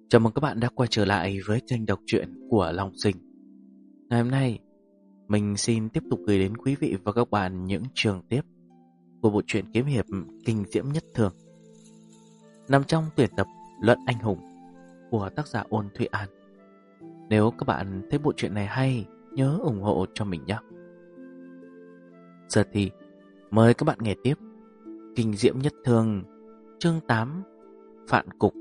Chào mừng các bạn đã quay trở lại với kênh đọc truyện của Long Sinh. Ngày hôm nay, mình xin tiếp tục gửi đến quý vị và các bạn những chương tiếp của bộ truyện kiếm hiệp kinh diễm nhất thường, nằm trong tuyển tập Luận Anh Hùng của tác giả Ôn Thụy An. Nếu các bạn thấy bộ truyện này hay, nhớ ủng hộ cho mình nhé. Giờ thì mời các bạn nghe tiếp Kinh diễm nhất thường, chương 8, Phạn Cục.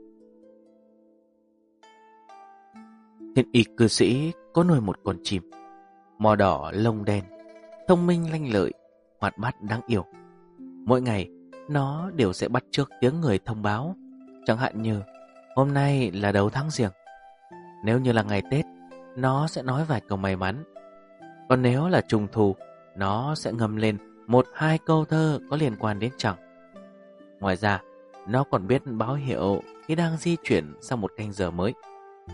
Thiên y cư sĩ có nuôi một con chim, mỏ đỏ lông đen, thông minh lanh lợi, hoạt bát đáng yêu. Mỗi ngày nó đều sẽ bắt chước tiếng người thông báo, chẳng hạn như hôm nay là đầu tháng Giêng. Nếu như là ngày Tết, nó sẽ nói vài câu may mắn. Còn nếu là Trung thu, nó sẽ ngâm lên 1-2 câu thơ có liên quan đến trăng. Ngoài ra, nó còn biết báo hiệu khi đang di chuyển sang một canh giờ mới.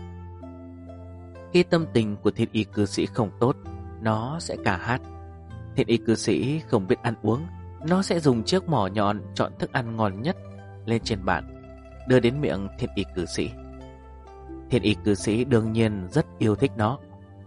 Khi tâm tình của thiên y cư sĩ không tốt, nó sẽ ca hát. Thiên y cư sĩ không biết ăn uống, nó sẽ dùng chiếc mỏ nhọn chọn thức ăn ngon nhất lên trên bàn, đưa đến miệng thiên y cư sĩ. Thiên y cư sĩ đương nhiên rất yêu thích nó.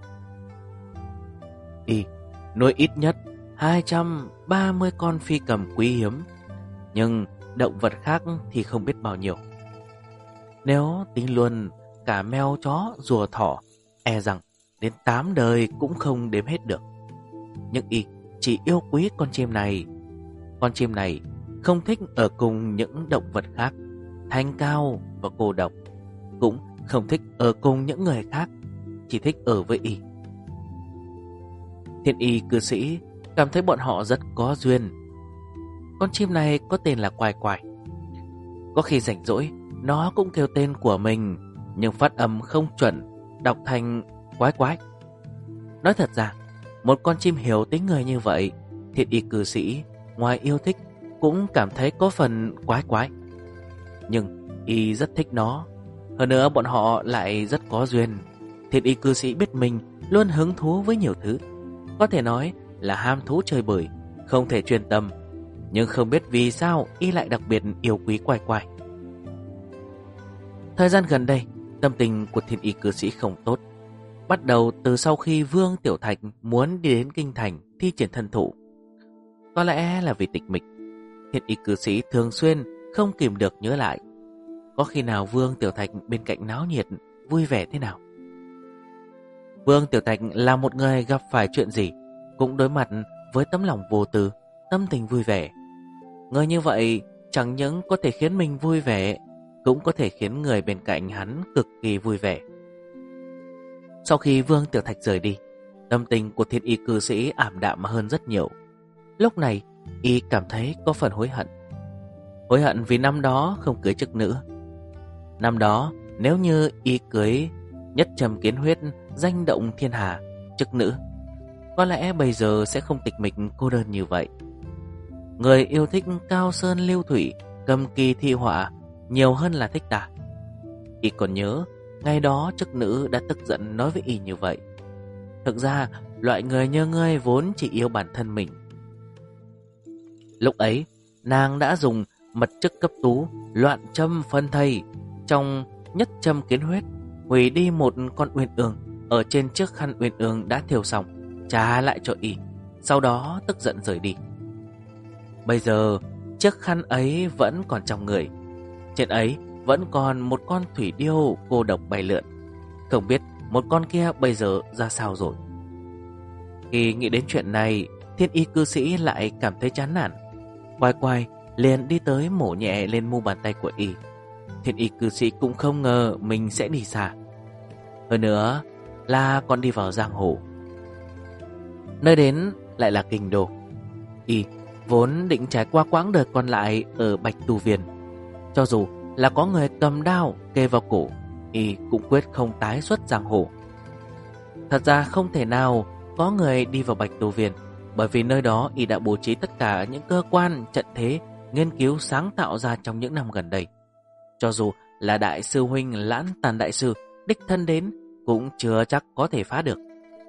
Y nuôi ít nhất 230 con phi cầm quý hiếm, nhưng động vật khác thì không biết bao nhiêu. Nếu tính luôn cả mèo, chó, rùa, thỏ, e rằng đến 8 đời cũng không đếm hết được. Nhưng Y chỉ yêu quý con chim này. Con chim này không thích ở cùng những động vật khác, thanh cao và cô độc. Cũng không thích ở cùng những người khác, chỉ thích ở với Y. Thiên y cư sĩ cảm thấy bọn họ rất có duyên. Con chim này có tên là Quài Quài. Có khi rảnh rỗi, nó cũng kêu tên của mình, nhưng phát âm không chuẩn, đọc thành Quái Quái. Nói thật ra, một con chim hiểu tính người như vậy, thiên y cư sĩ ngoài yêu thích cũng cảm thấy có phần quái quái. Nhưng Y rất thích nó. Hơn nữa bọn họ lại rất có duyên. Thiên y cư sĩ biết mình luôn hứng thú với nhiều thứ, có thể nói là ham thú chơi bời, không thể chuyên tâm. Nhưng không biết vì sao Y lại đặc biệt yêu quý Quài Quài. Thời gian gần đây, tâm tình của thiên y cư sĩ không tốt. Bắt đầu từ sau khi Vương Tiểu Thạch muốn đi đến kinh thành thi triển thân thủ. Có lẽ là vì tịch mịch, thiên y cư sĩ thường xuyên không kìm được nhớ lại có khi nào Vương Tiểu Thạch bên cạnh náo nhiệt, vui vẻ thế nào. Vương Tiểu Thạch là một người gặp phải chuyện gì cũng đối mặt với tấm lòng vô tư, tâm tình vui vẻ. Người như vậy chẳng những có thể khiến mình vui vẻ, cũng có thể khiến người bên cạnh hắn cực kỳ vui vẻ. Sau khi Vương Tiểu Thạch rời đi, tâm tình của thiên y cư sĩ ảm đạm hơn rất nhiều. Lúc này Y cảm thấy có phần hối hận. Hối hận vì năm đó không cưới chức nữ. Năm đó nếu như Y cưới Nhất Trầm Kiến Huyết, danh động thiên hà, chức nữ, có lẽ bây giờ sẽ không tịch mịch cô đơn như vậy. Người yêu thích cao sơn lưu thủy, cầm kỳ thi họa nhiều hơn là thích ta. Y còn nhớ ngày đó chức nữ đã tức giận nói với Y như vậy. Thực ra loại người như ngươi vốn chỉ yêu bản thân mình. Lúc ấy nàng đã dùng mật chức cấp tú, loạn châm phân thây trong Nhất Châm Kiến Huyết, hủy đi một con uyên ương ở trên chiếc khăn uyên ương đã thêu xong, trả lại cho Y, sau đó tức giận rời đi. Bây giờ chiếc khăn ấy vẫn còn trong người, trên ấy vẫn còn một con thủy điêu cô độc bay lượn. Không biết một con kia bây giờ ra sao rồi. Khi nghĩ đến chuyện này, thiên y cư sĩ lại cảm thấy chán nản. Quài Quài liền đi tới mổ nhẹ lên mu bàn tay của Y. Thiên y cư sĩ cũng không ngờ mình sẽ đi xa, hơn nữa là còn đi vào giang hồ. Nơi đến lại là kinh đô. Y vốn định trải qua quãng đời còn lại ở Bạch Tu Viên. Cho dù là có người cầm đao kề vào cổ, Y cũng quyết không tái xuất giang hồ. Thật ra không thể nào có người đi vào Bạch Tu Viên, bởi vì nơi đó Y đã bố trí tất cả những cơ quan trận thế nghiên cứu sáng tạo ra trong những năm gần đây. Cho dù là đại sư huynh Lãn Tàn đại sư đích thân đến, cũng chưa chắc có thể phá được.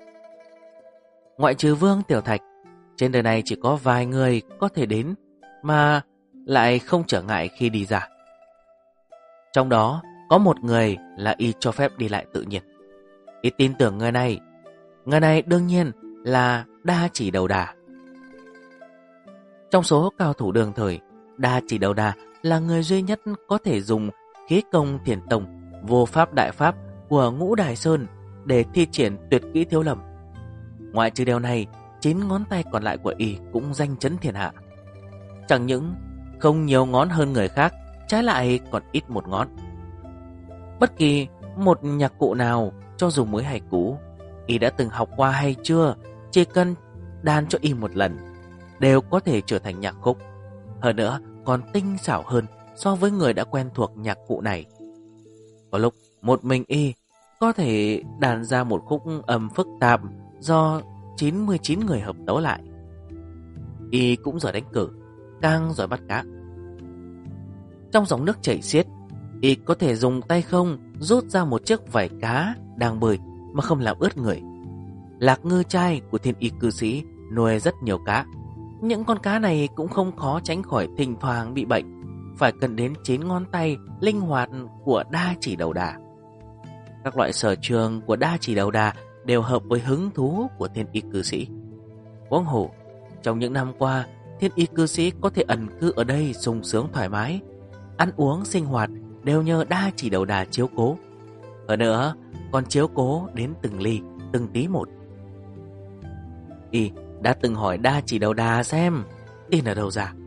Ngoại trừ Vương Tiểu Thạch, trên đời này chỉ có vài người có thể đến mà lại không trở ngại khi đi ra. Trong đó có một người là y cho phép đi lại tự nhiên. Y tin tưởng người này. Người này đương nhiên là Đa Chỉ Đầu Đà. Trong số cao thủ đương thời, Đa Chỉ Đầu Đà là người duy nhất có thể dùng khí công thiền tông, vô pháp đại pháp của Ngũ Đài Sơn để thi triển tuyệt kỹ thiếu lâm. Ngoại trừ điều này, 9 ngón tay còn lại của y cũng danh chấn thiên hạ. Chẳng những không nhiều ngón hơn người khác, trái lại còn ít một ngón. Bất kỳ một nhạc cụ nào, cho dù mới hay cũ, y đã từng học qua hay chưa, chỉ cần đàn cho y một lần, đều có thể trở thành nhạc khúc. Hơn nữa còn tinh xảo hơn so với người đã quen thuộc nhạc cụ này. Có lúc một mình y có thể đàn ra một khúc âm phức tạp do 99 người hợp tấu lại. Y cũng giỏi đánh cử, càng giỏi bắt cá. Trong dòng nước chảy xiết, y có thể dùng tay không rút ra một chiếc vảy cá đang bơi mà không làm ướt người. Lạc Ngư trai của Thiên Y cư sĩ nuôi rất nhiều cá. Những con cá này cũng không khó tránh khỏi thỉnh thoảng bị bệnh, phải cần đến 9 ngón tay linh hoạt của Đa Chỉ Đầu Đà. Các loại sở trường của Đa Chỉ Đầu Đà đều hợp với hứng thú của Thiên Y cư sĩ. Huống hồ, trong những năm qua, Thiên Y cư sĩ có thể ẩn cư ở đây sung sướng thoải mái, ăn uống sinh hoạt đều nhờ Đa Chỉ Đầu Đà chiếu cố. Hơn nữa, còn chiếu cố đến từng ly, từng tí một. Y đã từng hỏi Đa Chỉ Đầu Đà xem tiền ở đâu ra.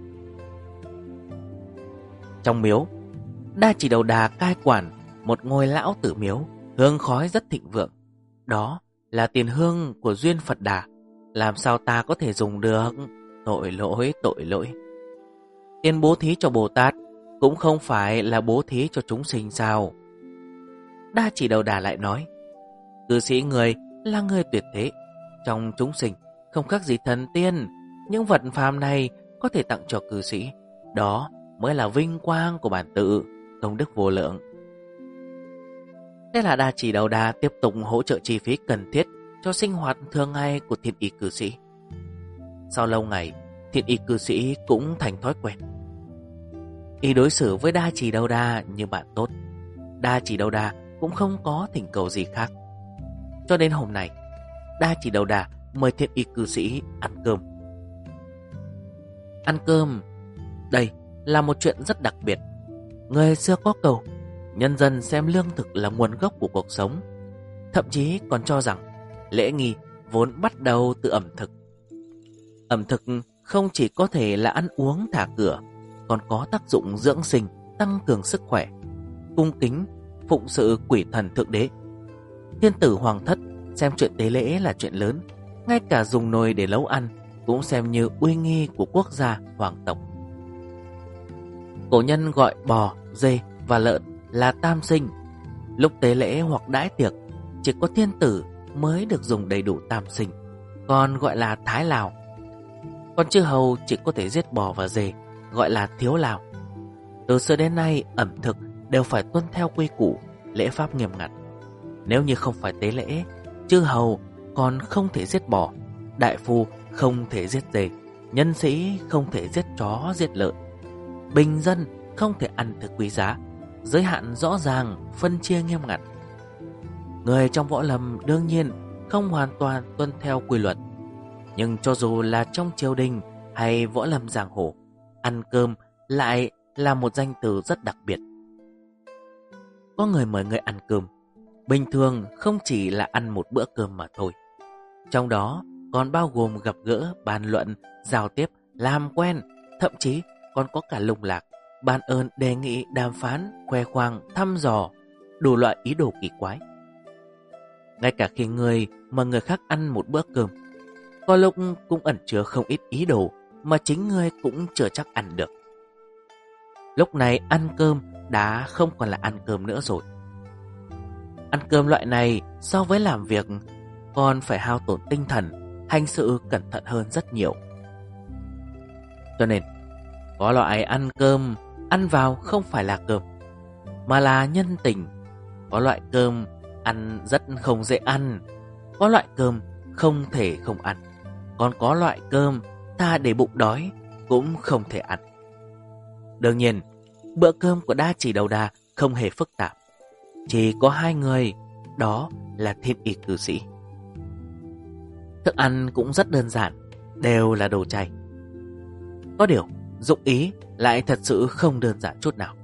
Trong miếu, Đa Chỉ Đầu Đà cai quản một ngôi lão tử miếu, hương khói rất thịnh vượng. Đó là tiền hương của duyên Phật Đà, làm sao ta có thể dùng được? Tội lỗi, tội lỗi. Tiền bố thí cho Bồ Tát cũng không phải là bố thí cho chúng sinh sao? Đa Chỉ Đầu Đà lại nói, cư sĩ người là người tuyệt thế, trong chúng sinh không khác gì thần tiên. Những vật phàm này có thể tặng cho cư sĩ, đó mới là vinh quang của bản tự, công đức vô lượng. Thế là Đa Chỉ Đầu Đà tiếp tục hỗ trợ chi phí cần thiết cho sinh hoạt thường ngày của Thiên Y cư sĩ. Sau lâu ngày, Thiên Y cư sĩ cũng thành thói quen. Y đối xử với Đa Chỉ Đầu Đà như bạn tốt. Đa Chỉ Đầu Đà cũng không có thỉnh cầu gì khác. Cho đến hôm nay, Đa Chỉ Đầu Đà mời Thiên Y cư sĩ ăn cơm. Ăn cơm, đây là một chuyện rất đặc biệt. Người xưa có câu, nhân dân xem lương thực là nguồn gốc của cuộc sống. Thậm chí còn cho rằng lễ nghi vốn bắt đầu từ ẩm thực. Ẩm thực không chỉ có thể là ăn uống thả cửa, còn có tác dụng dưỡng sinh, tăng cường sức khỏe, cung kính, phụng sự quỷ thần thượng đế. Thiên tử hoàng thất xem chuyện tế lễ là chuyện lớn, ngay cả dùng nồi để nấu ăn cũng xem như uy nghi của quốc gia hoàng tộc. Cổ nhân gọi bò, dê và lợn là tam sinh. Lúc tế lễ hoặc đãi tiệc, chỉ có thiên tử mới được dùng đầy đủ tam sinh, còn gọi là thái lào. Còn chư hầu chỉ có thể giết bò và dê, gọi là thiếu lào. Từ xưa đến nay, ẩm thực đều phải tuân theo quy củ, lễ pháp nghiêm ngặt. Nếu như không phải tế lễ, chư hầu còn không thể giết bò, đại phu không thể giết dê, nhân sĩ không thể giết chó giết lợn, bình dân không thể ăn thực quý giá, giới hạn rõ ràng, phân chia nghiêm ngặt. Người trong võ lâm đương nhiên không hoàn toàn tuân theo quy luật, nhưng cho dù là trong triều đình hay võ lâm giang hồ, ăn cơm lại là một danh từ rất đặc biệt. Có người mời người ăn cơm, bình thường không chỉ là ăn một bữa cơm mà thôi. Trong đó còn bao gồm gặp gỡ, bàn luận, giao tiếp, làm quen, thậm chí còn có cả lung lạc, ban ơn, đề nghị, đàm phán, khoe khoang, thăm dò, đủ loại ý đồ kỳ quái. Ngay cả khi người mà người khác ăn một bữa cơm, có lúc cũng ẩn chứa không ít ý đồ mà chính người cũng chưa chắc ăn được. Lúc này ăn cơm đã không còn là ăn cơm nữa rồi. Ăn cơm loại này so với làm việc còn phải hao tổn tinh thần, hành sự cẩn thận hơn rất nhiều. Cho nên có loại ăn cơm ăn vào không phải là cơm, mà là nhân tình. Có loại cơm ăn rất không dễ ăn, có loại cơm không thể không ăn, còn có loại cơm ta để bụng đói cũng không thể ăn. Đương nhiên, bữa cơm của Đa Chỉ Đầu Đà không hề phức tạp. chỉ có hai người, đó là Thiên Y cư sĩ. Thức ăn cũng rất đơn giản, đều là đồ chay. Có điều, dụng ý lại thật sự không đơn giản chút nào.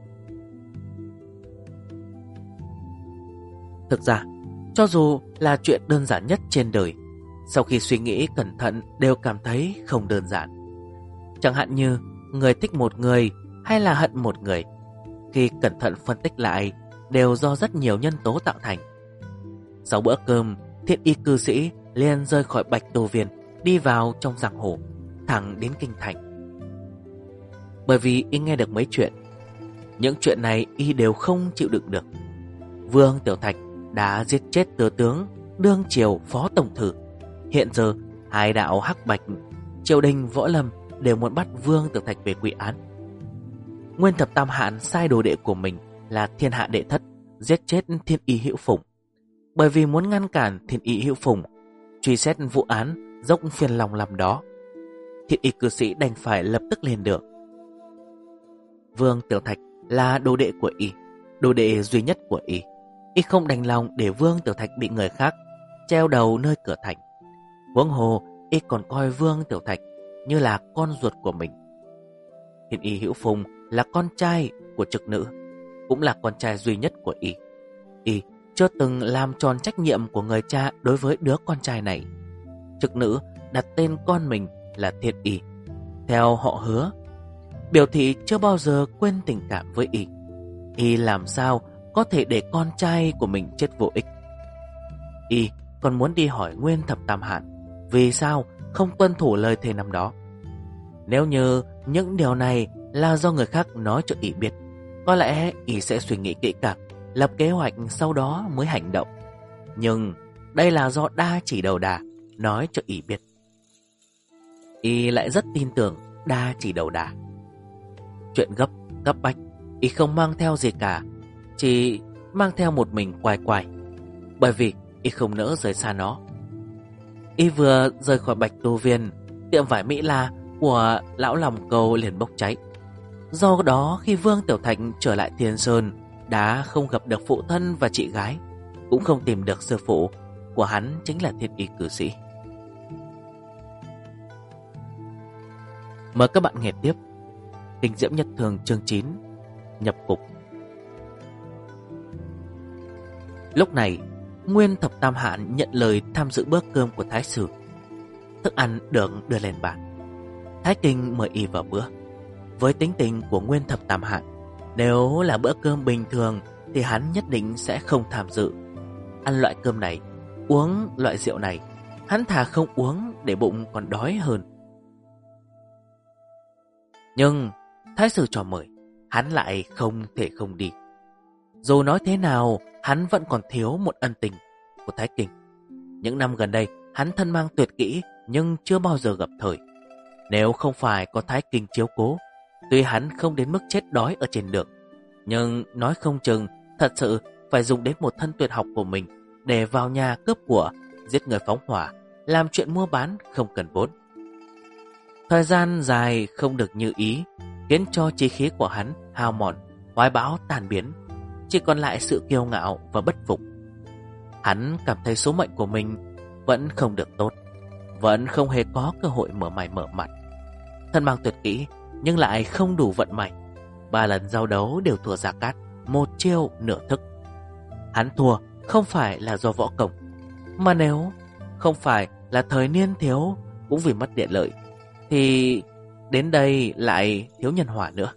Thực ra, cho dù là chuyện đơn giản nhất trên đời, sau khi suy nghĩ cẩn thận đều cảm thấy không đơn giản. Chẳng hạn như người thích một người hay là hận một người, khi cẩn thận phân tích lại đều do rất nhiều nhân tố tạo thành. Sau bữa cơm, Thiên Y cư sĩ liền rời khỏi Bạch Tô Viên, đi vào trong giang hồ, thẳng đến kinh thành. Bởi vì y nghe được mấy chuyện, những chuyện này y đều không chịu đựng được. Vương Tiểu Thạch đã giết chết tứ tướng, đương triều phó tổng thử. Hiện giờ hai đạo hắc bạch, triều đình võ lâm đều muốn bắt Vương Tiểu Thạch về quy án. Nguyên Thập Tam Hạn sai đồ đệ của mình là Thiên Hạ Đệ Thất giết chết Thiên Y Hữu Phùng. Bởi vì muốn ngăn cản Thiên Y Hữu Phùng truy xét vụ án dốc phiền lòng làm đó, Thiên Y cư sĩ đành phải lập tức lên đường. Vương Tiểu Thạch là đồ đệ của y, đồ đệ duy nhất của y. Y không đành lòng để Vương Tiểu Thạch bị người khác treo đầu nơi cửa thành. Huống hồ y còn coi Vương Tiểu Thạch như là con ruột của mình. Thiên Y Hữu Phùng là con trai của trực nữ, cũng là con trai duy nhất của y. Y chưa từng làm tròn trách nhiệm của người cha đối với đứa con trai này. Trực nữ đặt tên con mình là Thiên Y, theo họ Hứa, biểu thị chưa bao giờ quên tình cảm với y. Y làm sao có thể để con trai của mình chết vô ích. Y còn muốn đi hỏi Nguyên Thập Tam Hạn vì sao không tuân thủ lời thề năm đó. Nếu như những điều này là do người khác nói cho y biết, có lẽ y sẽ suy nghĩ kỹ càng, lập kế hoạch sau đó mới hành động. Nhưng đây là do Đa Chỉ Đầu Đà nói cho y biết. Y lại rất tin tưởng Đa Chỉ Đầu Đà. Chuyện cấp bách, y không mang theo gì cả, chỉ mang theo một mình quài quài, bởi vì y không nỡ rời xa nó. Y vừa rời khỏi Bạch Tô Viên, tiệm vải Mỹ La của lão Lòng Cầu liền bốc cháy. Do đó khi Vương Tiểu Thạch trở lại Thiên Sơn, đã không gặp được phụ thân và chị gái, cũng không tìm được sư phụ của hắn chính là Thiên Y cư sĩ. Mời các bạn nghe tiếp Kinh Diễm Nhật Thường chương 9, Nhập Cục. Lúc này, Nguyên Thập Tam Hạn nhận lời tham dự bữa cơm của Thái Sư. Thức ăn được đưa lên bàn. Thái Kinh mời y vào bữa. Với tính tình của Nguyên Thập Tam Hạn, nếu là bữa cơm bình thường thì hắn nhất định sẽ không tham dự. Ăn loại cơm này, uống loại rượu này, hắn thà không uống để bụng còn đói hơn. Nhưng Thái Sư cho mời, hắn lại không thể không đi. Dù nói thế nào, hắn vẫn còn thiếu một ân tình của Thái Kinh. Những năm gần đây, hắn thân mang tuyệt kỹ nhưng chưa bao giờ gặp thời. Nếu không phải có Thái Kinh chiếu cố, tuy hắn không đến mức chết đói ở trên đường, nhưng nói không chừng thật sự phải dùng đến một thân tuyệt học của mình để vào nhà cướp của, giết người phóng hỏa, làm chuyện mua bán không cần vốn. Thời gian dài không được như ý, khiến cho chí khí của hắn hao mòn, hoài bão tan biến, chỉ còn lại sự kiêu ngạo và bất phục. Hắn cảm thấy số mệnh của mình vẫn không được tốt, vẫn không hề có cơ hội mở mày mở mặt. Thân mang tuyệt kỹ nhưng lại không đủ vận may. 3 lần giao đấu đều thua Gia Cát, một chiêu nửa thức. Hắn thua không phải là do võ công, mà nếu không phải là thời niên thiếu cũng vì mất địa lợi, thì đến đây lại thiếu nhân hòa nữa.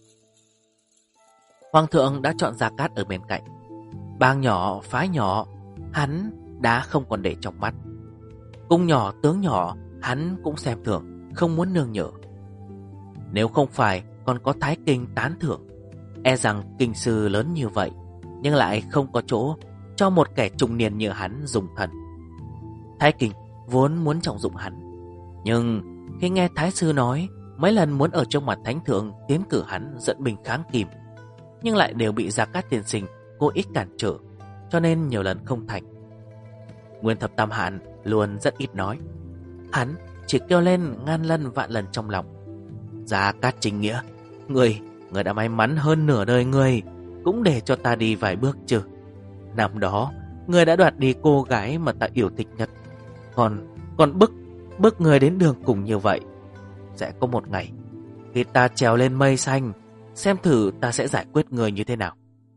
Hoàng thượng đã chọn Gia Cát ở bên cạnh. Bang nhỏ, phái nhỏ, hắn đã không còn để trong mắt. Cung nhỏ, tướng nhỏ, hắn cũng xem thường, không muốn nương nhờ. Nếu không phải còn có Thái Kinh tán thưởng, e rằng kinh sư lớn như vậy nhưng lại không có chỗ cho một kẻ trung niên như hắn dùng thần. Thái Kinh vốn muốn trọng dụng hắn, nhưng khi nghe Thái sư nói mấy lần muốn ở trong mặt thánh thượng tiến cử hắn dẫn binh kháng Kim, nhưng lại đều bị Gia Cát tiên sinh cố ý cản trở, cho nên nhiều lần không thành. Nguyên Thập Tam Hạn luôn rất ít nói, hắn chỉ kêu lên ngàn lần vạn lần trong lòng: Gia Cát chính nghĩa, người đã may mắn hơn nửa đời người, cũng để cho ta đi vài bước chứ. Năm đó, người đã đoạt đi cô gái mà ta yêu thích nhất. Còn bức người đến đường cùng như vậy. Sẽ có một ngày, khi ta trèo lên mây xanh, xem thử ta sẽ giải quyết người như thế nào.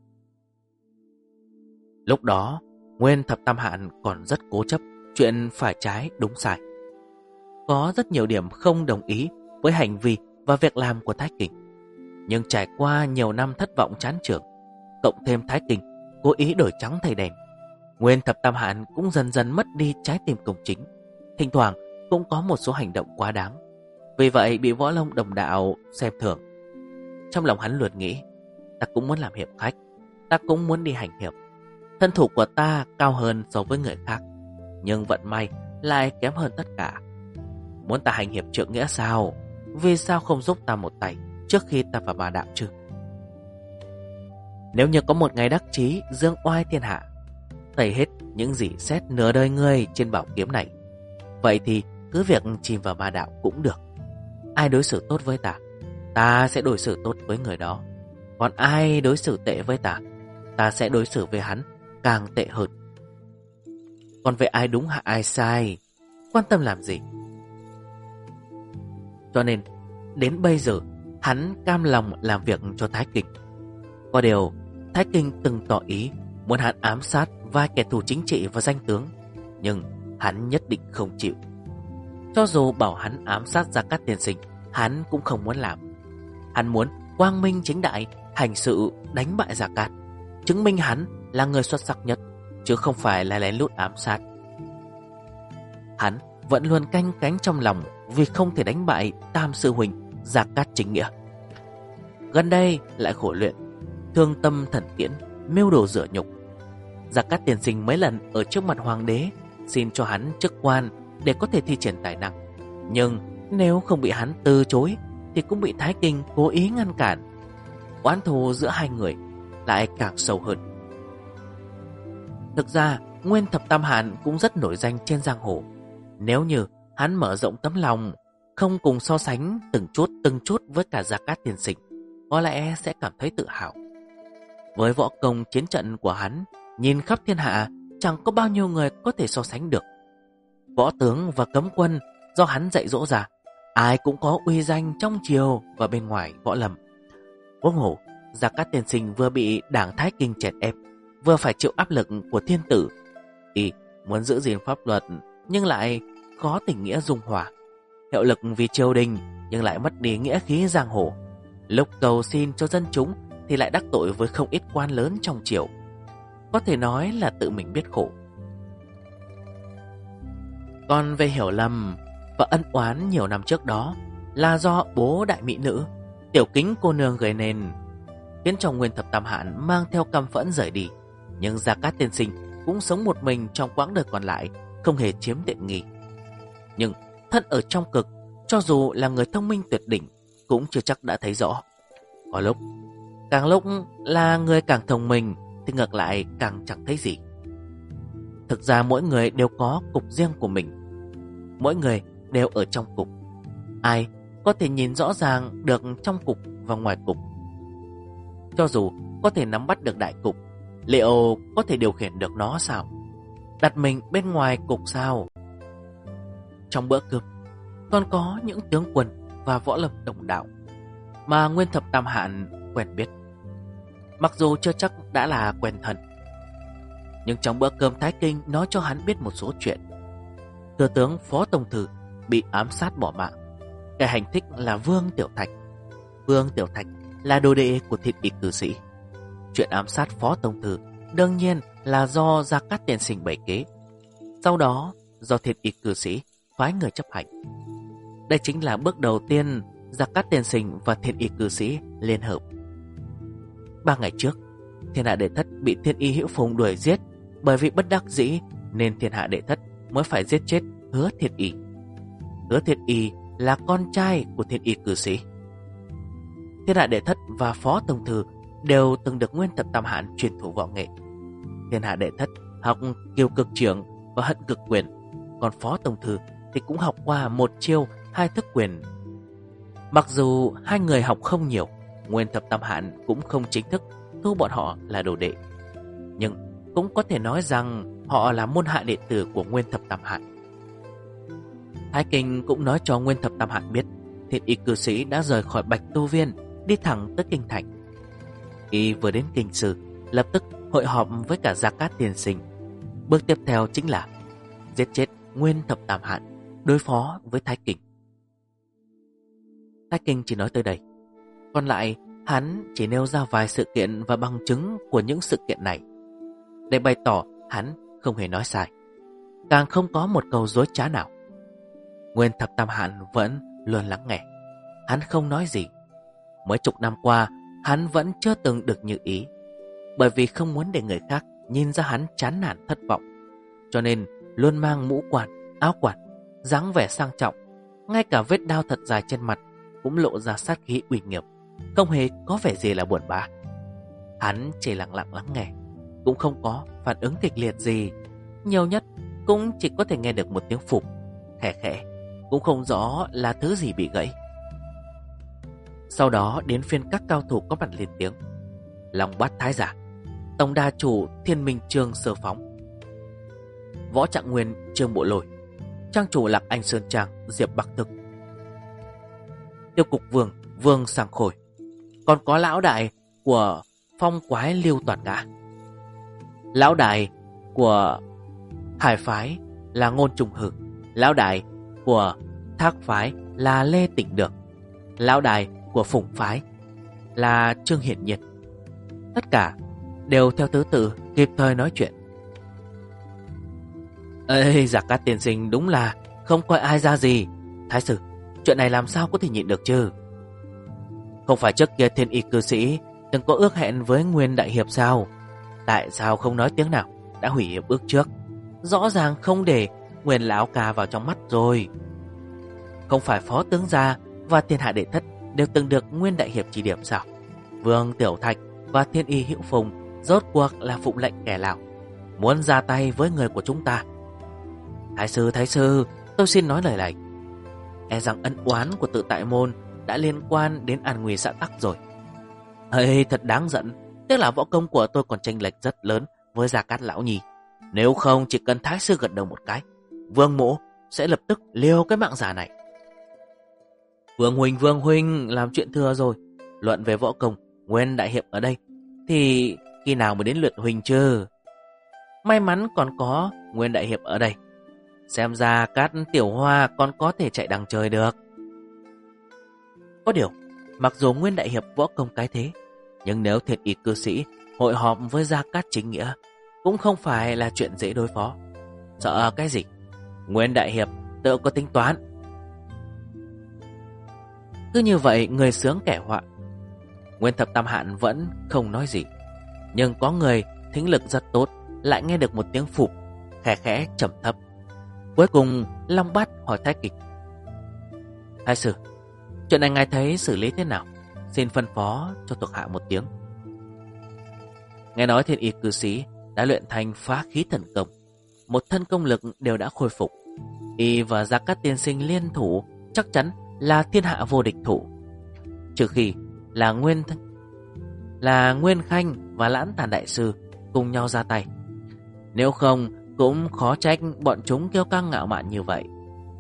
Lúc đó, Nguyên Thập Tam Hạn còn rất cố chấp chuyện phải trái đúng sai. Có rất nhiều điểm không đồng ý với hành vi và việc làm của Thái Kình. Nhưng trải qua nhiều năm thất vọng chán chường, cộng thêm Thái Kình cố ý đổi trắng thay đen, Nguyên Thập Tam Hạn cũng dần dần mất đi trái tim công chính. Thỉnh thoảng cũng có một số hành động quá đáng, vì vậy bị Võ Lâm đồng đạo xem thường. Trong lòng hắn luôn nghĩ, ta cũng muốn làm hiệp khách, ta cũng muốn đi hành hiệp. Thân thủ của ta cao hơn so với người khác, nhưng vận may lại kém hơn tất cả. Muốn ta hành hiệp trượng nghĩa sao? Vì sao không giúp ta một tay trước khi ta vào ma đạo chứ? Nếu như có một ngày đắc chí dương oai thiên hạ, tẩy hết những gì xét nửa đời ngươi trên bảo kiếm này, vậy thì cứ việc chìm vào ma đạo cũng được. Ai đối xử tốt với ta, ta sẽ đối xử tốt với người đó. Còn ai đối xử tệ với ta, ta sẽ đối xử với hắn càng tệ hơn. Còn về ai đúng hạ ai sai, quan tâm làm gì? Cho nên đến bây giờ hắn cam lòng làm việc cho Thái Kình. Có điều Thái Kình từng tỏ ý muốn hắn ám sát vài kẻ thù chính trị và danh tướng, nhưng hắn nhất định không chịu. Cho dù bảo hắn ám sát Gia Cát Tiên Sinh, hắn cũng không muốn làm. Hắn muốn quang minh chính đại hành sự đánh bại Gia Cát, chứng minh hắn là người xuất sắc nhất, chứ không phải là lén lút ám sát. Hắn vẫn luôn canh cánh trong lòng vì không thể đánh bại Tam sư huynh Gia Cát chính nghĩa. Gần đây lại khổ luyện thương tâm thần tiễn, mưu đồ rửa nhục. Gia Cát Tiên Sinh mấy lần ở trước mặt hoàng đế xin cho hắn chức quan để có thể thi triển tài năng, nhưng nếu không bị hắn từ chối thì cũng bị Thái Kình cố ý ngăn cản. Oán thù giữa hai người lại càng sâu hơn. Thực ra Nguyên Thập Tam Hạn cũng rất nổi danh trên giang hồ. Nếu như hắn mở rộng tấm lòng, không cùng so sánh từng chút với cả Gia Cát Tiên Sinh, có lẽ sẽ cảm thấy tự hào. Với võ công chiến trận của hắn, nhìn khắp thiên hạ chẳng có bao nhiêu người có thể so sánh được. Võ tướng và cấm quân do hắn dạy dỗ ra, ai cũng có uy danh trong triều và bên ngoài võ lâm. Huống hồ Gia Cát Tiên Sinh vừa bị đảng Thái Kinh chèn ép, vừa phải chịu áp lực của thiên tử. Y muốn giữ gìn pháp luật nhưng lại có tình nghĩa dung hòa, hiệu lực vì triều đình nhưng lại mất đi nghĩa khí giang hồ. Lúc cầu xin cho dân chúng thì lại đắc tội với không ít quan lớn trong triều. Có thể nói là tự mình biết khổ. Còn về hiểu lầm và ân oán nhiều năm trước đó là do bố đại mỹ nữ Tiểu Kính cô nương gây nên, khiến cho Nguyên Thập Tam Hạn mang theo căm phẫn rời đi. Nhưng Gia Cát Tiên Sinh cũng sống một mình trong quãng đời còn lại, không hề chiếm tiện nghi. Nhưng thân ở trong cực, cho dù là người thông minh tuyệt đỉnh cũng chưa chắc đã thấy rõ. Có lúc là người càng thông minh thì ngược lại càng chẳng thấy gì. Thực ra mỗi người đều có cục riêng của mình, mỗi người đều ở trong cục. Ai có thể nhìn rõ ràng được trong cục và ngoài cục? Cho dù có thể nắm bắt được đại cục, liệu có thể điều khiển được nó sao? Đặt mình bên ngoài cục sao? Trong bữa cơm còn có những tướng quân và võ lâm đồng đạo mà Nguyên Thập Tam Hạn quen biết. Mặc dù chưa chắc đã là quen thân, nhưng trong bữa cơm Thái Kinh nói cho hắn biết một số chuyện. Thừa tướng Phó Tông Thư bị ám sát bỏ mạng. Kẻ hành thích là Vương Tiểu Thạch. Vương Tiểu Thạch là đồ đệ của Thiên Y cư sĩ. Chuyện ám sát Phó Tông Thư đương nhiên là do Gia Cát Tiên Sinh bày kế, sau đó do Thiên Y cư sĩ phái người chấp hành. Đây chính là bước đầu tiên Gia Cát Tiên Sinh và Thiên Y cư sĩ liên hợp. 3 ngày trước, Thiên Hạ Đệ Thất bị Thiên Y Hữu Phùng đuổi giết, bởi vì bất đắc dĩ nên Thiên Hạ Đệ Thất mới phải giết chết Hứa Thiên Y. Hứa Thiên Y là con trai của Thiên Y cư sĩ. Thiên Hạ Đệ Thất và Phó Tông Thư đều từng được Nguyên Thập Tam Hạn truyền thụ võ nghệ. Thiên Hạ Đệ Thất học Kiêu Cực Trưởng và Hận Cực Quyền, còn Phó Tông Thư thì cũng học qua 1 chiêu 2 thức quyền. Mặc dù hai người học không nhiều, Nguyên Thập Tam Hạn cũng không chính thức thu bọn họ là đồ đệ, nhưng cũng có thể nói rằng họ là môn hạ đệ tử của Nguyên Thập Tam Hạn. Thái Kinh cũng nói cho Nguyên Thập Tam Hạn biết Thiên Y cư sĩ đã rời khỏi Bạch Tu Viên, đi thẳng tới kinh thành. Y vừa đến kinh sư, lập tức hội họp với cả Gia Cát tiên sinh. Bước tiếp theo chính là giết chết Nguyên Thập Tam Hạn, đối phó với Thái Kinh. Thái Kinh chỉ nói tới đây, còn lại hắn chỉ nêu ra vài sự kiện và bằng chứng của những sự kiện này, để bày tỏ hắn không hề nói sai, càng không có một câu dối trá nào. Nguyên Thập Tam Hạn vẫn luôn lắng nghe. Hắn không nói gì. Mấy chục năm qua, hắn vẫn chưa từng được như ý, bởi vì không muốn để người khác nhìn ra hắn chán nản thất vọng, cho nên luôn mang mũ quan, áo quạt, dáng vẻ sang trọng. Ngay cả vết đao thật dài trên mặt cũng lộ ra sát khí uy nghiêm, không hề có vẻ gì là buồn bã. Hắn chỉ lặng lặng lắng nghe, cũng không có phản ứng kịch liệt gì. Nhiều nhất cũng chỉ có thể nghe được một tiếng phụp khẽ khẽ, cũng không rõ là thứ gì bị gãy. Sau đó đến phiên các cao thủ có mặt lên tiếng. Long Bát Thái Giả, Tổng đà chủ Thiên Minh Trương Sơ Phóng, Võ Trạng Nguyên Trương Bộ Lôi, Trang chủ Lạc Anh Sơn Trang Diệp Bắc Thực, Tiêu Cục Vương Vương Sàng Khôi, còn có lão đại của Phong Quái Lưu Toàn Ngã, lão đại của Hải Phái là Ngôn Trùng Hử, lão đại của Thác Phái là Lê Tịnh Được, lão đại của Phụng Phái là Trương Hiển Nhiên. Tất cả đều theo thứ tự kịp thời nói chuyện. Ê, Gia Cát tiên sinh đúng là không coi ai ra gì. Thái sư, chuyện này làm sao có thể nhịn được chứ? Không phải trước kia Thiên Y cư sĩ từng có ước hẹn với Nguyên đại hiệp sao? Tại sao không nói tiếng nào đã hủy hiệp ước trước? Rõ ràng không để Nguyên lão ca vào trong mắt rồi. Không phải Phó tướng gia và Thiên hạ đệ thất đều từng được Nguyên đại hiệp chỉ điểm sao? Vương Tiểu Thạch và Thiên Y Hữu Phùng rốt cuộc là phụng lệnh kẻ nào muốn ra tay với người của chúng ta? Thái sư, tôi xin nói lời này. E rằng ân oán của Tự Tại môn đã liên quan đến an nguy xã tắc rồi. Ê, thật đáng giận. Tức là võ công của tôi còn chênh lệch rất lớn với Gia Cát lão nhì. Nếu không chỉ cần Thái sư gật đầu một cái, Vương mỗ sẽ lập tức liều cái mạng giả này. Vương huynh làm chuyện thừa rồi. Luận về võ công, Nguyên đại hiệp ở đây thì khi nào mới đến lượt huynh chứ? May mắn còn có Nguyên đại hiệp ở đây, xem ra Cát tiểu hoa còn có thể chạy đằng trời được. Có điều, mặc dù Nguyên đại hiệp võ công cái thế, nhưng nếu Thiên Y cư sĩ hội họp với Gia Cát chính nghĩa cũng không phải là chuyện dễ đối phó. Sợ cái gì? Nguyên đại hiệp tự có tính toán. Cứ như vậy, người sướng kẻ họa. Nguyên Thập Tam Hạn vẫn không nói gì, nhưng có người thính lực rất tốt lại nghe được một tiếng phụp khẽ khẽ trầm thấp. Cuối cùng Long Bát hỏi Thái Kinh: Thái sư, chuyện này ngài thấy xử lý thế nào? Xin phân phó cho thuộc hạ một tiếng. Nghe nói Thiên Y cư sĩ đã luyện thành Phá Khí Thần Công, một thân công lực đều đã khôi phục. Y và Gia Cát tiên sinh liên thủ chắc chắn là thiên hạ vô địch thủ, trừ khi là Nguyên Khanh và Lãn Tàn đại sư cùng nhau ra tay. Nếu không cũng khó trách bọn chúng kiêu căng ngạo mạn như vậy.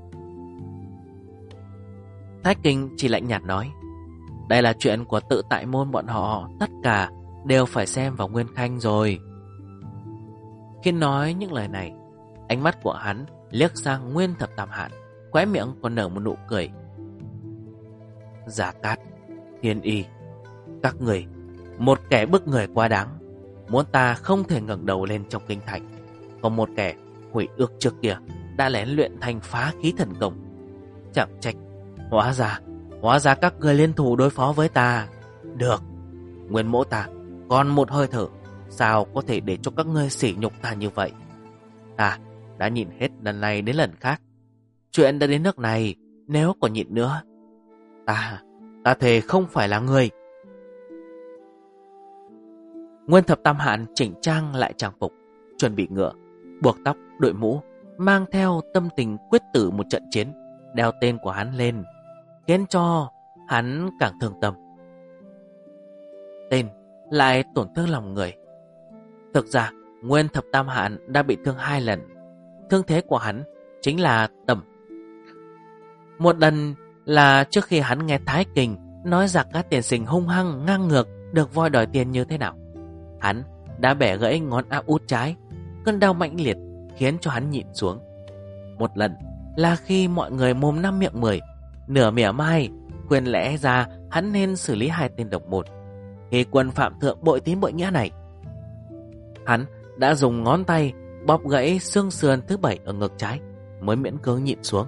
Thái Kinh chỉ lạnh nhạt nói: đây là chuyện của Tự Tại môn bọn họ, tất cả đều phải xem vào Nguyên Khanh rồi. Khi nói những lời này, ánh mắt của hắn liếc sang Nguyên Thập Tam Hạn, khóe miệng còn nở một nụ cười. Gia Cát, Thiên Y, các người, một kẻ bức người quá đáng, muốn ta không thể ngẩng đầu lên trong kinh thành, còn một kẻ hủy ước trước kia đã lén luyện thành Phá Khí Thần Công. Chẳng trách, hóa ra các người liên thủ đối phó với ta. Được, Nguyên mỗ ta còn một hơi thở, sao có thể để cho các ngươi sỉ nhục ta như vậy? Ta đã nhịn hết lần này đến lần khác. Chuyện đã đến nước này, nếu còn nhịn nữa, ta thề không phải là người. Nguyên Thập Tam Hạn chỉnh trang lại trang phục, chuẩn bị ngựa, buộc tóc, đội mũ, mang theo tâm tình quyết tử một trận chiến, đeo tên của hắn lên, khiến cho hắn càng thương tâm. Tên lại tổn thương lòng người. Thực ra Nguyên Thập Tam Hạn đã bị thương 2 lần. Thương thế của hắn chính là tầm. Một lần là trước khi hắn nghe Thái Kình nói Gia Cát Tiền Sinh hung hăng ngang ngược được voi đòi tiền như thế nào. Hắn đã bẻ gãy ngón áp út trái. Cơn đau mãnh liệt khiến cho hắn nhịn xuống. Một lần là khi mọi người mồm năm miệng 10, nửa mỉa mai khuyên lẽ ra hắn nên xử lý 2 tên độc môn. Khi quân phạm thượng bội tín bội nghĩa này, hắn đã dùng ngón tay bóp gãy xương sườn thứ 7 ở ngực trái mới miễn cưỡng nhịn xuống.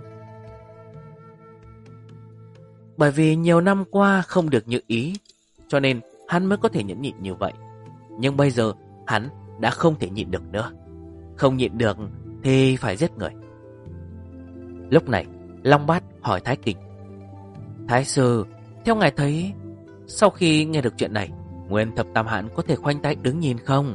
Bởi vì nhiều năm qua không được như ý, cho nên hắn mới có thể nhẫn nhịn như vậy. Nhưng bây giờ hắn đã không thể nhịn được nữa. Không nhịn được thì phải giết người. Lúc này Long Bát hỏi Thái Kình: Thái sư, theo ngài thấy, sau khi nghe được chuyện này, Nguyên Thập Tam Hạn có thể khoanh tay đứng nhìn không?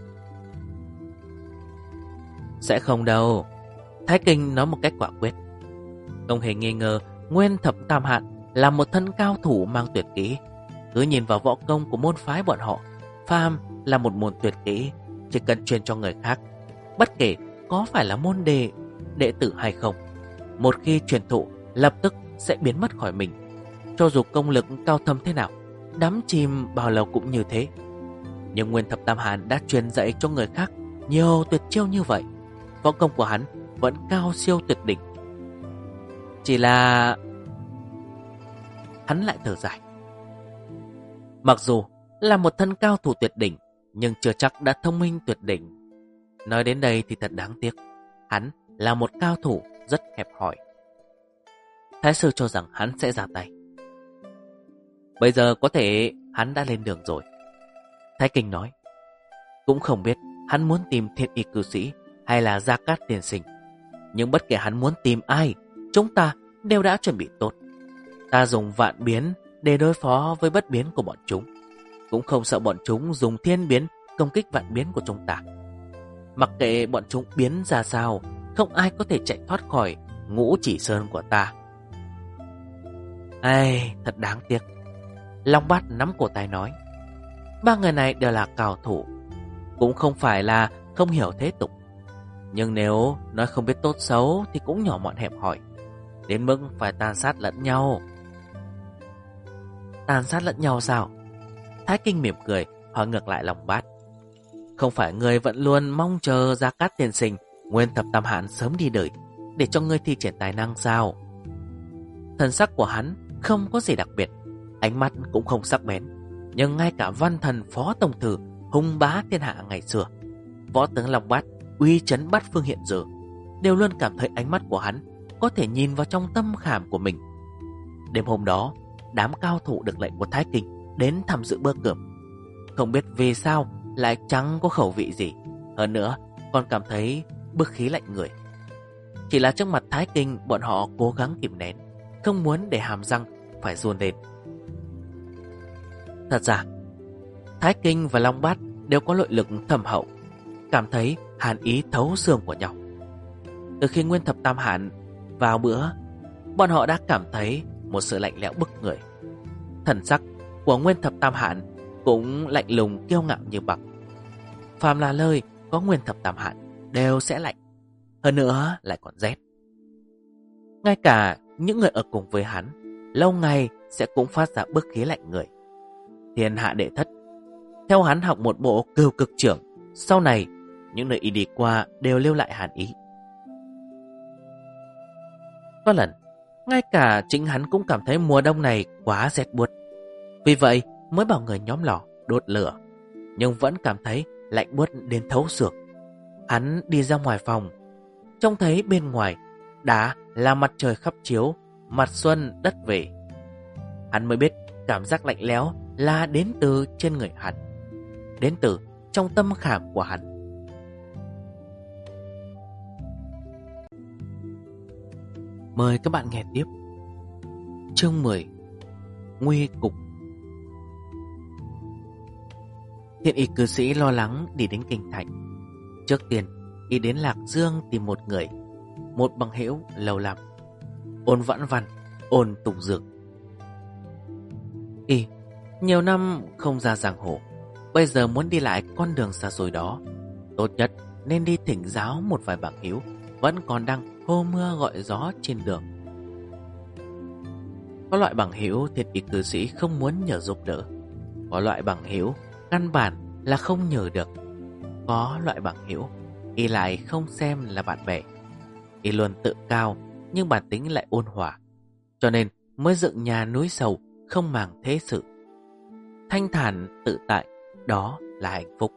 Sẽ không đâu. Thái Kình nói một cách quả quyết. Không hề nghi ngờ Nguyên Thập Tam Hạn là một thân cao thủ mang tuyệt kỹ. Cứ nhìn vào võ công của môn phái bọn họ, phàm là một môn tuyệt kỹ, chỉ cần truyền cho người khác, bất kể có phải là môn đệ tử hay không, một khi truyền thụ lập tức sẽ biến mất khỏi mình. Cho dù công lực cao thâm thế nào, đắm chìm bao lâu cũng như thế. Nhưng Nguyên Thập Tam Hạn đã truyền dạy cho người khác nhiều tuyệt chiêu như vậy. Võ công của hắn vẫn cao siêu tuyệt đỉnh. Chỉ là hắn lại thở dài. Mặc dù là một thân cao thủ tuyệt đỉnh, nhưng chưa chắc đã thông minh tuyệt đỉnh. Nói đến đây thì thật đáng tiếc, hắn là một cao thủ rất hẹp hòi. Thái sư cho rằng hắn sẽ ra tay. Bây giờ có thể hắn đã lên đường rồi. Thái Kình nói. Cũng không biết hắn muốn tìm Thiên Y cư sĩ hay là Gia Cát Tiền Sinh. Nhưng bất kể hắn muốn tìm ai, chúng ta đều đã chuẩn bị tốt. Ta dùng vạn biến để đối phó với bất biến của bọn chúng, cũng không sợ bọn chúng dùng thiên biến công kích vạn biến của chúng ta. Mặc kệ bọn chúng biến ra sao, không ai có thể chạy thoát khỏi Ngũ Chỉ Sơn của ta. Ai, thật đáng tiếc. Long Bát nắm cổ tay nói. 3 người này đều là cao thủ, cũng không phải là không hiểu thế tục. Nhưng nếu nói không biết tốt xấu thì cũng nhỏ mọn hẹp hòi, đến mức phải tàn sát lẫn nhau. Tàn sát lẫn nhau sao? Thái Kinh mỉm cười hỏi ngược lại Long Bát. Không phải người vẫn luôn mong chờ Gia Cát Tiền Sinh, Nguyên Thập Tam Hạn sớm đi đời để cho ngươi thi triển tài năng sao? Thần sắc của hắn không có gì đặc biệt, ánh mắt cũng không sắc bén, nhưng ngay cả văn thần phó tổng thử hùng bá thiên hạ ngày xưa, võ tướng Long Bát uy chấn bát phương hiện giờ, đều luôn cảm thấy ánh mắt của hắn có thể nhìn vào trong tâm khảm của mình. Đêm hôm đó, đám cao thủ được lệnh của Thái Kinh đến tham dự bữa cơm. Không biết vì sao lại chẳng có khẩu vị gì, hơn nữa còn cảm thấy bức khí lạnh người. Chỉ là trước mặt Thái Kinh, bọn họ cố gắng kìm nén, không muốn để hàm răng phải run lên. Thật ra, Thái Kinh và Long Bát đều có nội lực thâm hậu, cảm thấy hàn ý thấu xương của nhau. Từ khi Nguyên Thập Tam Hạn vào bữa, bọn họ đã cảm thấy một sự lạnh lẽo bức người. Thần sắc của Nguyên Thập Tam Hạn cũng lạnh lùng kiêu ngạo như băng. Phàm là nơi có Nguyên Thập Tam Hạn đều sẽ lạnh, hơn nữa lại còn rét. Ngay cả những người ở cùng với hắn lâu ngày sẽ cũng phát ra bức khí lạnh người. Thiên Hạ Đệ Thất theo hắn học một bộ Cửu Cực Trưởng, sau này những nơi y đi qua đều lưu lại hàn ý. Có lần ngay cả chính hắn cũng cảm thấy mùa đông này quá rét buốt, vì vậy mới bảo người nhóm lò đốt lửa, nhưng vẫn cảm thấy lạnh buốt đến thấu xương. Hắn đi ra ngoài phòng, trông thấy bên ngoài đã là mặt trời khắp chiếu, mặt xuân đất về. Hắn mới biết cảm giác lạnh lẽo là đến từ trên người hắn, đến từ trong tâm khảm của hắn. Mời các bạn nghe tiếp. Chương 10: Nguy Cục. Thiên Y cư sĩ lo lắng đi đến kinh thành. Trước tiên y đến Lạc Dương tìm một người, một bằng hữu lâu lắm, Ôn Vãn Văn, Ôn Tùng Dược. Y nhiều năm không ra giang hồ, bây giờ muốn đi lại con đường xa xôi đó, Tốt nhất nên đi thỉnh giáo một vài bằng hữu vẫn còn đang hô mưa gọi gió trên đường. Có loại bằng hữu thiện ý cư sĩ không muốn nhờ giúp đỡ, có loại bằng hữu căn bản là không nhờ được, có loại bằng hữu y lại không xem là bạn bè. Y luôn tự cao nhưng bản tính lại ôn hòa, cho nên mới dựng nhà núi sầu không màng thế sự. Thanh thản tự tại, đó là hạnh phúc.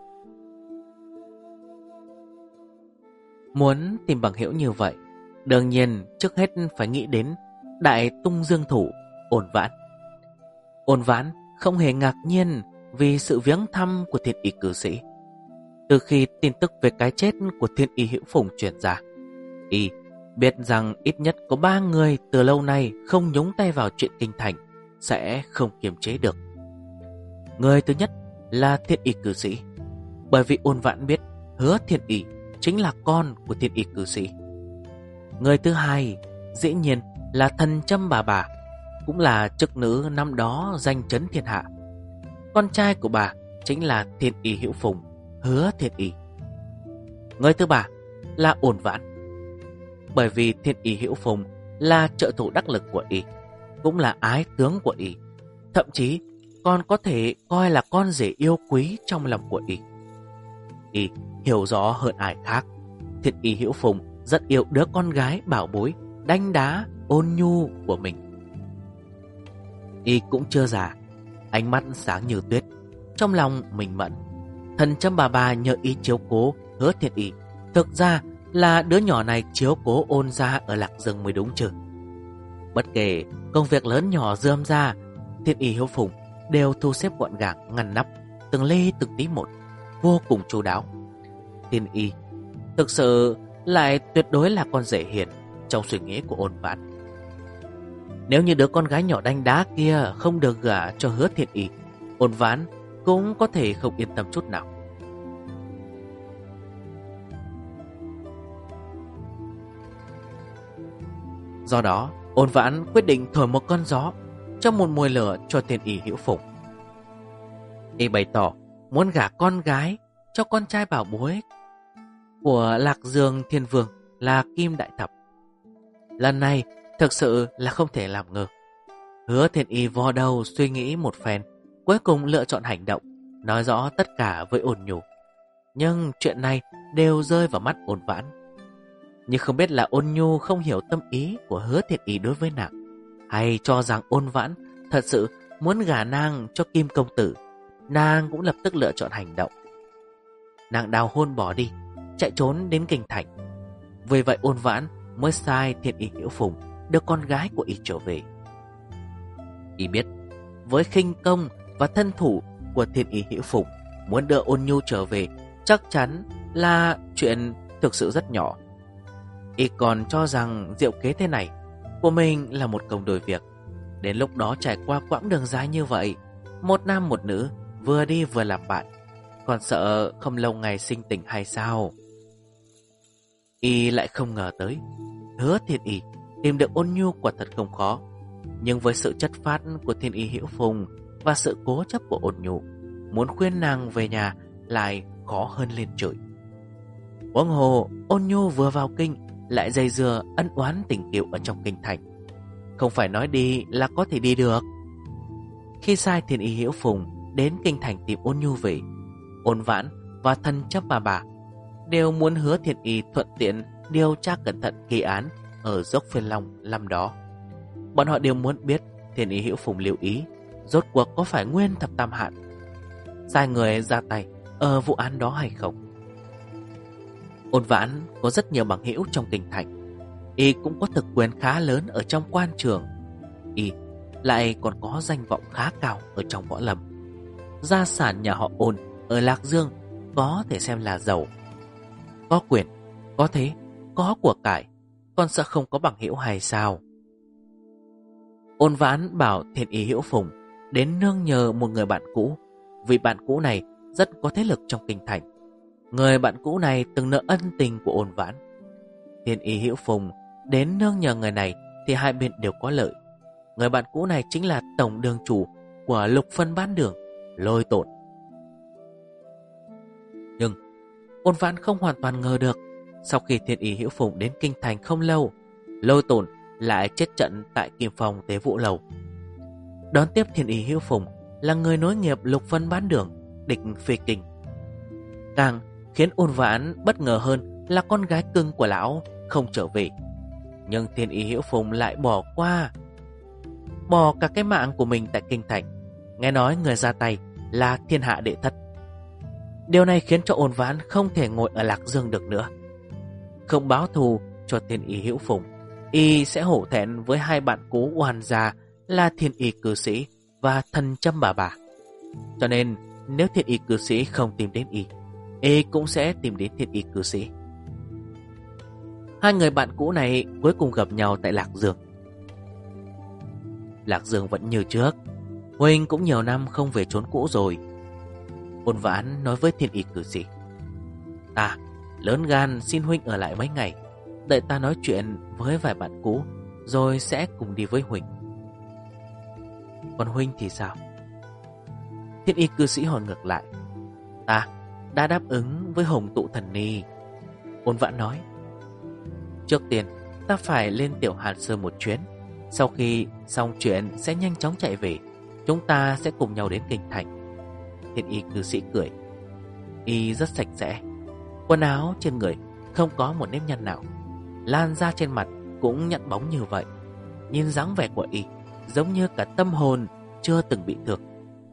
Muốn tìm bằng hữu như vậy, đương nhiên trước hết phải nghĩ đến Đại Tung Dương Thủ Ôn Vãn. Ôn Vãn không hề ngạc nhiên vì sự viếng thăm của Thiên Y cư sĩ. Từ khi tin tức về cái chết của Thiên Y Hữu Phùng truyền ra, y biết rằng ít nhất có 3 người từ lâu nay không nhúng tay vào chuyện kinh thành sẽ không kiềm chế được. Người thứ nhất là Thiên Y cư sĩ, bởi vì Ôn Vãn biết Hứa Thiên Y chính là con của Thiên Y cư sĩ. Người thứ hai dĩ nhiên là Thần Châm bà, cũng là chức nữ năm đó danh chấn thiên hạ. Con trai của bà chính là Thiên Y Hữu Phùng, Hứa Thiên Y. Người thứ ba là Ôn Vãn, bởi vì Thiên Y Hữu Phùng là trợ thủ đắc lực của y, cũng là ái tướng của y, thậm chí còn có thể coi là con rể yêu quý trong lòng của y. Y hiểu rõ hơn ai khác, Thiên Y Hữu Phùng rất yêu đứa con gái bảo bối, đanh đá, ôn nhu của mình. Y cũng chưa già, ánh mắt sáng như tuyết, trong lòng mình mẫn. Thần Châm bà nhờ y chiếu cố Hứa Thiên Y, thực ra là đứa nhỏ này chiếu cố Ôn gia ở Lạc Dương mới đúng chứ. Bất kể công việc lớn nhỏ rườm ra, Thiên Y Hữu Phùng đều thu xếp gọn gàng, ngăn nắp từng ly từng tí một, vô cùng chu đáo. Thiên Y thực sự lại tuyệt đối là con rể hiền trong suy nghĩ của Ôn Vãn. Nếu như đứa con gái nhỏ đanh đá kia không được gả cho Hứa Thiên Y, Ôn Vãn cũng có thể không yên tâm chút nào. Do đó, Ôn Vãn quyết định thổi một con gió trong một mùi lửa cho Thiên Y Hữu Phùng. Y bày tỏ muốn gả con gái cho con trai bảo bối của Lạc Dương Thiên Vương là Kim Đại Thập. Lần này thực sự là không thể làm ngơ. Hứa Thiên Y vò đầu suy nghĩ một phen, cuối cùng lựa chọn hành động, nói rõ tất cả với Ôn Nhu. Nhưng chuyện này đều rơi vào mắt Ôn Vãn. Nhưng không biết là Ôn Nhu không hiểu tâm ý của Hứa Thiên Y đối với nàng, hay cho rằng Ôn Vãn thật sự muốn gả nàng cho Kim Công Tử, nàng cũng lập tức lựa chọn hành động. Nàng đào hôn bỏ đi, chạy trốn đến kinh thành. Vì vậy Ôn Vãn mới sai Thiên Y Hữu Phùng đưa con gái của y trở về. Y biết với khinh công và thân thủ của Thiên Y Hữu Phùng, muốn đưa Ôn Nhu trở về chắc chắn là chuyện thực sự rất nhỏ. Y còn cho rằng diệu kế thế này của mình là một công đôi việc. Đến lúc đó trải qua quãng đường dài như vậy, một nam một nữ vừa đi vừa làm bạn, còn sợ không lâu ngày sinh tình hay sao? Y lại không ngờ tới Hứa Thiên Y tìm được Ôn Nhu quả thật không khó. Nhưng với sự chất phác của Thiên Y Hữu Phùng và sự cố chấp của Ôn Nhu, muốn khuyên nàng về nhà lại khó hơn lên trời. Huống hồ Ôn Nhu vừa vào kinh lại dây dưa ân oán tình kiều ở trong kinh thành, không phải nói đi là có thể đi được. Khi sai Thiên Y Hữu Phùng đến kinh thành tìm Ôn Nhu về, Ôn Vãn và Thần Châm bà đều muốn Hứa Thiên Y thuận tiện điều tra cẩn thận kỳ án ở dốc Phiên Long năm đó. Bọn họ đều muốn biết Thiên Y Hữu Phùng lưu ý rốt cuộc có phải Nguyên Thập Tam Hạn sai người ra tay ở vụ án đó hay không. Ôn Vãn có rất nhiều bằng hữu trong kinh thành, y cũng có thực quyền khá lớn ở trong quan trường, y lại còn có danh vọng khá cao ở trong võ lâm. Gia sản nhà họ Ôn ở Lạc Dương có thể xem là giàu, có quyền, có thế, có của cải, còn sợ không có bằng hữu hay sao? Ôn Vãn bảo Thiên Y Hữu Phùng đến nương nhờ một người bạn cũ, vì bạn cũ này rất có thế lực trong kinh thành. Người bạn cũ này từng nợ ân tình của Ôn Vãn. Thiên Y Hữu Phùng đến nương nhờ người này thì hai bên đều có lợi. Người bạn cũ này chính là tổng đường chủ của Lục Phân Bán Đường, Lôi Tổn. Nhưng Ôn Vãn không hoàn toàn ngờ được, sau khi Thiên Y Hữu Phùng đến kinh thành không lâu, Lôi Tồn lại chết trận tại Kim Phong Tế Vũ Lầu. Đón tiếp Thiên Y Hữu Phùng là người nối nghiệp Lục Vân Bán Đường, địch Phi Kinh. Càng khiến Ôn Vãn bất ngờ hơn là con gái cưng của lão không trở về, nhưng Thiên Y Hữu Phùng lại bỏ cả cái mạng của mình tại kinh thành. Nghe nói người ra tay là thiên hạ đệ thất. Điều này khiến cho Ôn Vãn không thể ngồi ở Lạc Dương được nữa. Không báo thù cho Thiên Y Hữu Phùng, y sẽ hổ thẹn với hai bạn cũ oan gia là Thiên Y Cư Sĩ và Thần Châm bà. Cho nên nếu Thiên Y Cư Sĩ không tìm đến y cũng sẽ tìm đến Thiên Y Cư Sĩ. Hai người bạn cũ này cuối cùng gặp nhau tại Lạc Dương. Lạc Dương vẫn như trước, huynh cũng nhiều năm không về chốn cũ rồi. Ôn Vãn nói với Thiên Y Cư Sĩ, ta lớn gan xin huynh ở lại mấy ngày, đợi ta nói chuyện với vài bạn cũ rồi sẽ cùng đi với huynh. Còn huynh thì sao? Thiên Y Cư Sĩ hỏi ngược lại. Ta đã đáp ứng với Hồng Tụ Thần Ni. Ôn Vãn nói, trước tiên ta phải lên Tiểu Hàn Sơn một chuyến. Sau khi xong chuyện sẽ nhanh chóng chạy về. Chúng ta sẽ cùng nhau đến kinh thành. Thiên Y Cư Sĩ cười. Y rất sạch sẽ, quần áo trên người không có một nếp nhăn nào, lan da trên mặt cũng nhẵn bóng như vậy. Nhìn dáng vẻ của y giống như cả tâm hồn chưa từng bị thương.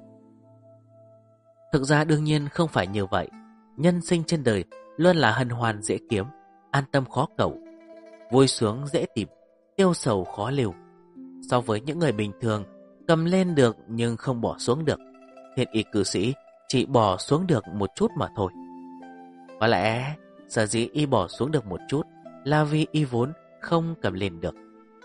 Thực ra đương nhiên không phải như vậy. Nhân sinh trên đời luôn là hân hoan dễ kiếm, an tâm khó cầu, vui sướng dễ tìm, tiêu sầu khó lưu. So với những người bình thường cầm lên được nhưng không bỏ xuống được, Thiên Y Cư Sĩ chỉ bỏ xuống được một chút mà thôi. Có lẽ sở dĩ y bỏ xuống được một chút là vì y vốn không cầm lên được.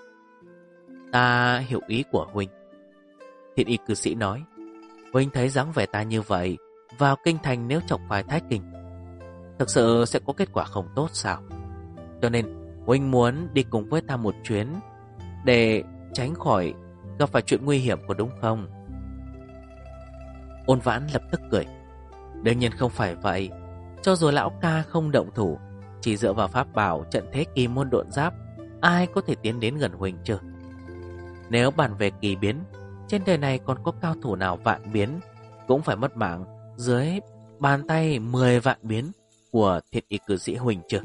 Ta hiểu ý của huynh. Thiên Y Cư Sĩ nói, huynh thấy dáng vẻ ta như vậy, vào kinh thành nếu chọc phải Thái Kinh, thực sự sẽ có kết quả không tốt sao? Cho nên huynh muốn đi cùng với ta một chuyến để tránh khỏi gặp phải chuyện nguy hiểm, có đúng không? Ôn Vãn lập tức cười. Đương nhiên không phải vậy. Cho dù lão ca không động thủ, chỉ dựa vào pháp bảo trận thế kỳ môn độn giáp, ai có thể tiến đến gần huynh chưa? Nếu bàn về kỳ biến, trên đời này còn có cao thủ nào vạn biến cũng phải mất mạng dưới bàn tay 10 vạn biến của Thiên Y Cư Sĩ huynh chưa?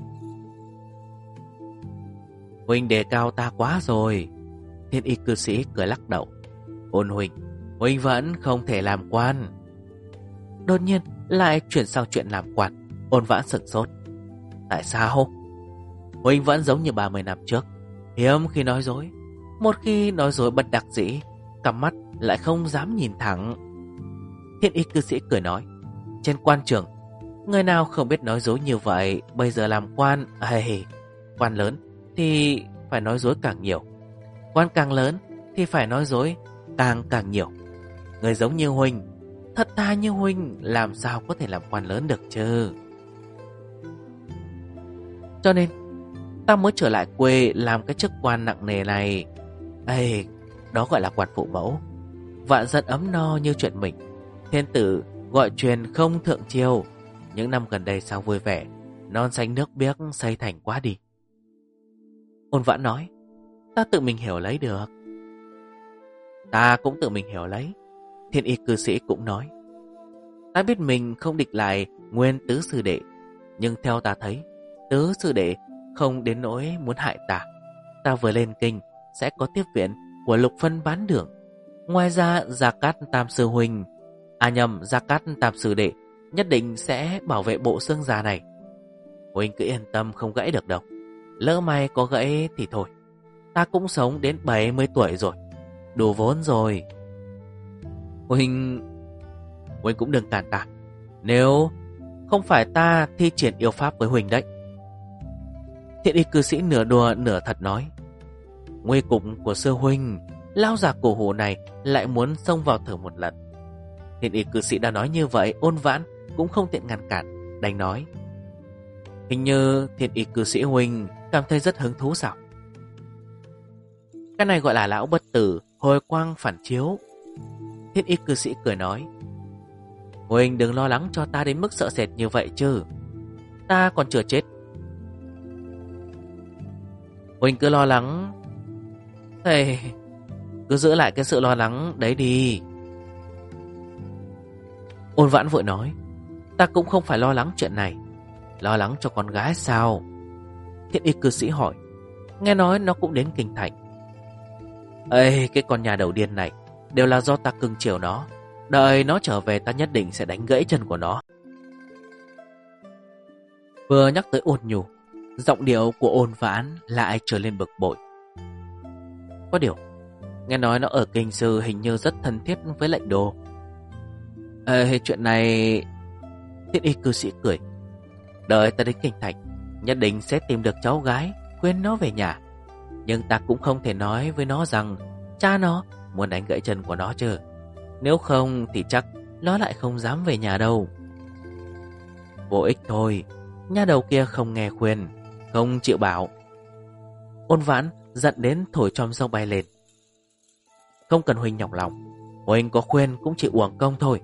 Huynh đề cao ta quá rồi. Thiên Y Cư Sĩ cười lắc đầu. Ôn huynh, huynh vẫn không thể làm quan. Đột nhiên lại chuyển sang chuyện làm quan. Ôn Vãn sửng sốt. Tại sao? Huynh vẫn giống như 30 năm trước, hiếm khi nói dối. Một khi nói dối bất đắc dĩ, cặp mắt lại không dám nhìn thẳng. Thiên Y Cư Sĩ cười nói, trên quan trường, người nào không biết nói dối như vậy? Bây giờ làm quan, quan lớn thì phải nói dối càng nhiều, quan càng lớn thì phải nói dối càng nhiều. Người giống như huynh, thật thà như huynh, làm sao có thể làm quan lớn được chứ? Cho nên ta mới trở lại quê làm cái chức quan nặng nề này. Đó gọi là quan phụ mẫu. Vạn dân ấm no như chuyện mình. Thiên tử gọi truyền không thượng triều. Những năm gần đây sao vui vẻ, non xanh nước biếc xây thành quá đi. Ôn Vãn nói, ta tự mình hiểu lấy được. Ta cũng tự mình hiểu lấy. Thiên Y Cư Sĩ cũng nói, ta biết mình không địch lại Nguyên tứ sư đệ, nhưng theo ta thấy, tứ sư đệ không đến nỗi muốn hại ta. Ta vừa lên kinh sẽ có tiếp viện của Lục Vân Bán Đường. Ngoài ra Gia Cát Tam sư huynh, Gia Cát Tam sư đệ nhất định sẽ bảo vệ bộ xương già này. Huynh cứ yên tâm, không gãy được đâu. Lỡ may có gãy thì thôi, ta cũng sống đến 70 tuổi rồi, đủ vốn rồi. Huynh cũng đừng cản ta. Nếu không phải ta thi triển yêu pháp với huynh đấy. Thiên Y Cư Sĩ nửa đùa nửa thật nói, nguy cục của sư huynh, lão già cổ hủ này lại muốn xông vào thử một lần. Thiên Y Cư Sĩ đã nói như vậy, Ôn Vãn cũng không tiện ngăn cản, đành nói, hình như Thiên Y Cư Sĩ huynh cảm thấy rất hứng thú sao? Cái này gọi là lão bất tử hồi quang phản chiếu. Thiên Y Cư Sĩ cười nói, huynh đừng lo lắng cho ta đến mức sợ sệt như vậy chứ. ta còn chưa chết. Huynh cứ lo lắng. Thầy, cứ giữ lại cái sự lo lắng đấy đi. Ôn Vãn vội nói, ta cũng không phải lo lắng chuyện này. Lo lắng cho con gái sao? Thiện y cư sĩ hỏi, nghe nói nó cũng đến kinh thành. Ê, cái con nhà đầu điên này, đều là do ta cưng chiều nó. Đợi nó trở về ta nhất định sẽ đánh gãy chân của nó. Vừa nhắc tới Ôn Nhu, giọng điệu của Ôn Vãn lại trở lên bực bội. Có điều, nghe nói nó ở kinh sư hình như rất thân thiết với lệnh đồ. Ê, chuyện này... Thiện y cư sĩ cười, đợi ta đến kinh thành, nhất định sẽ tìm được cháu gái, khuyên nó về nhà. Nhưng ta cũng không thể nói với nó rằng cha nó muốn đánh gãy chân của nó chứ. Nếu không thì chắc nó lại không dám về nhà đâu. Vô ích thôi, nha đầu kia không nghe khuyên, không chịu bảo. Ôn Vãn giận đến thổi chom sông bay lên. Không cần huynh nhọc lòng, huynh có khuyên cũng chỉ uổng công thôi.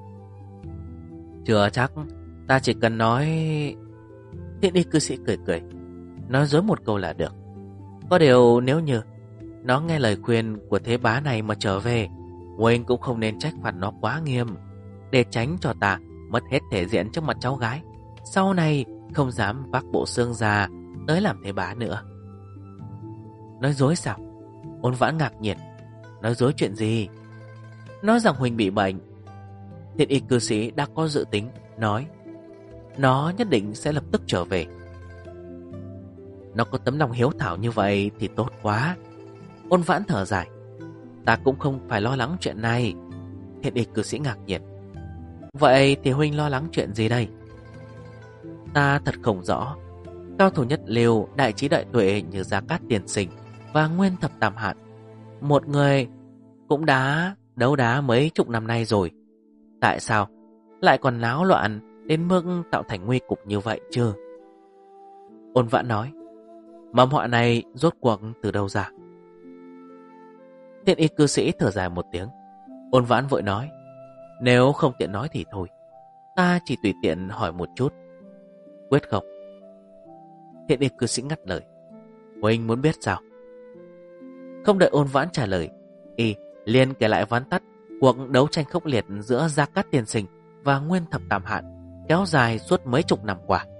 Chưa chắc, ta chỉ cần nói... Thiện y cư sĩ cười cười, nói dối một câu là được. Có điều nếu như nó nghe lời khuyên của thế bá này mà trở về, huynh cũng không nên trách phạt nó quá nghiêm, để tránh cho ta mất hết thể diện trước mặt cháu gái, sau này không dám vác bộ xương già tới làm thế bá nữa. Nói dối sao? Ôn Vãn ngạc nhiên. Nói dối chuyện gì? Nói rằng huynh bị bệnh. Thiện y cư sĩ đã có dự tính, nói nó nhất định sẽ lập tức trở về. Nó có tấm lòng hiếu thảo như vậy thì tốt quá. Ôn Vãn thở dài, ta cũng không phải lo lắng chuyện này. Thiện y cư sĩ ngạc nhiên. Vậy thì huynh lo lắng chuyện gì đây? Ta thật không rõ. Cao thủ nhất lưu đại trí đại tuệ như Gia Cát Tiên Sinh và Nguyên Thập Tam Hạn, một người cũng đã đấu đá mấy chục năm nay rồi, tại sao lại còn náo loạn đến mức tạo thành nguy cục như vậy chưa? Ôn Vãn nói, mầm họa này rốt cuộc từ đâu ra? Thiện y cư sĩ thở dài một tiếng. Ôn Vãn vội nói, nếu không tiện nói thì thôi, ta chỉ tùy tiện hỏi một chút. Quyết không? Thiện y cư sĩ ngắt lời, huynh muốn biết sao? Không đợi Ôn Vãn trả lời, y liền kể lại vắn tắt cuộc đấu tranh khốc liệt giữa Gia Cát Tiên Sinh và Nguyên Thập Tam Hạn kéo dài suốt mấy chục năm qua.